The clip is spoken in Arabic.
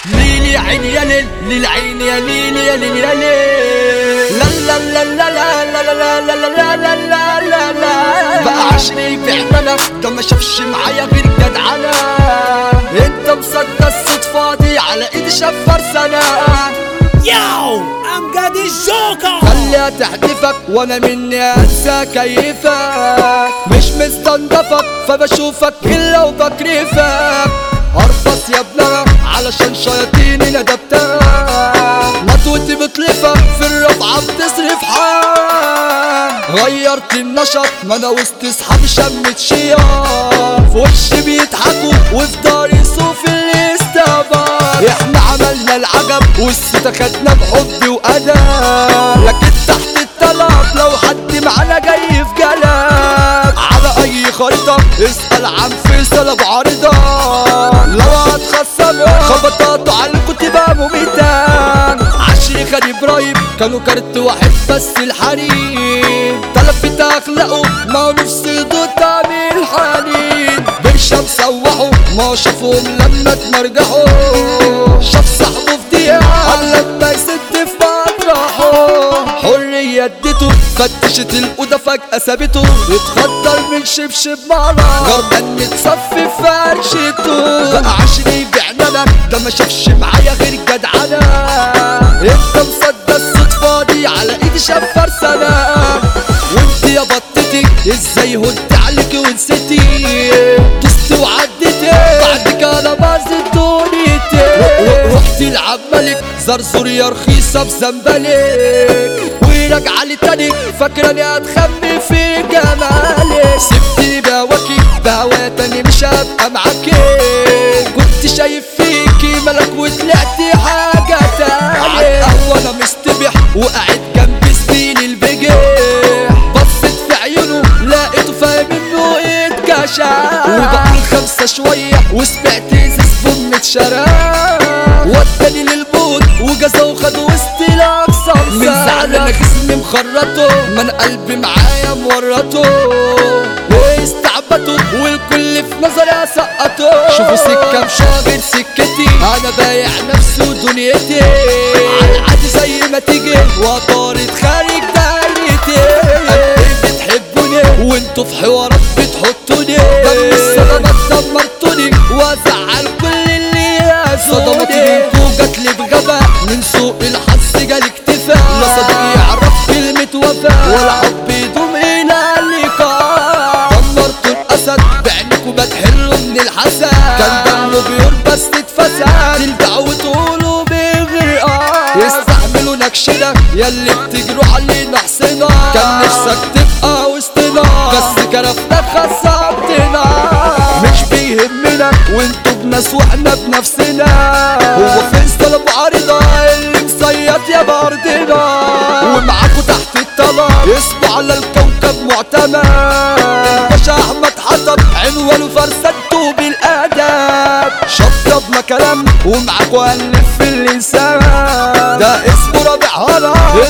ليلي عين يا ليل للعين يا ليل يا ليل يا ليل لا لا لا لا لا لا لا لا لا لا لا لا لا بقى عشري بعملك ده ما شافش معايا غير جدعنة. انت مصدق الصدفة دي على ايدي شفر سنة. ياو امجد الجوكر خليها تحدفك وانا مني انسى كيفك. مش مستنضفك فبشوفك الا وبكرفك. ارفص يا ابنها علشان شياطيني ندبتها. مطوتي بتلفك في الرفعة بتصرف حال. غيرت النشط ما انا وسط اصحابي شمت شيار. في وشي بيضحكوا وفي داري صوف اللي استبار. احنا عملنا العجب والست خدنا بحب وادب. لكن تحت الطلب لو حد معانا جاي في جلب. على اي خريطة اسأل عن فيصل ابو عريضة. لو هتخصموا خبطاتوا على الكتبة مميتان. عشري خلي ابراهيم كانوا كارت واحد بس الحريم. طلبت اخلاقه ما هو نفسي ضد تعميل حنين. برشا مسوحوا ما شافوهم لما تمرجحوا. شاف صاحبه في دقيقة قبل ما يسد في مطرحه. حرية اديته فتشت الأوضة فجأة سابته. اتخدر من شبشب مرة جربان نتصفي فرشته. بقى عشري بعنانك ده ما شافش معايا غير جدعنة. انت مصدق الصدفة دي على ايدي شفر سنة. وانت يا بطتي ازاي هنت عليكي ونسيتي. دوستي وعديتي بعدك انا باظت دنيتي. رحتي لعمالك زرزور يا رخيصة بزنبلك. وراجعة لي تاني فاكراني هتخمي في جمالك. سبتني بهواكي بهوا تاني مش هبقى معاكي. كنت شايف فيكي ملك وطلعتي حاجة تاني. عالقهوة انا مستبح وقاعد جنبي زميل البجح. بصيت في عيونه لقيته فاهم انه اتكشف. وبقى الخمسة شوية وسمعت زبون متشرف. وداني للبوت وجازه وخد وسط الاقسام. من زعل انا جسمي مخرطه ما انا قلبي معايا مورطه. استعبطوا والكل في نظري اسقطه. شوفوا سكة مشاغل سكتي انا بايع نفسي ودنيتي. عالعادي زي ما تيجي وطارد خارج دايرتي. بتحبوني وانتوا في حوارات بتحطوني. دم الصدمات دمرتوني وازعل كل اللي يأذوني. صدماتي منكوا جاتلي بغباء من سوء الحظ جالي اكتفاء. لا صديق يعرف كلمة وفاء ولا حب يدوم الى اللقاء. دمرتوا الاسد بعينكوا بتحلوا من الحسد. كان دمه بيور بس اتفسد. تلدعوا وتقولوا بغرقان. يستحملوا نكشنا ياللي بتجروا علينا حسنا. كان نفسك تبقى وسطنا بس كرفتك خسرتنا. مش بيهمنا وانتوا بناس واحنا بنفسنا. هو فيصل ابو عريضة اللي مصيط يا بردنا. ومعاكوا تحت الطلب اسمه على الكوكب معتمد. باشا احمد حطب عنوانه فرسدته بالادب. شطبنا كلام ومعاكوا هنلف اللسان. ده اسمه رابع هلا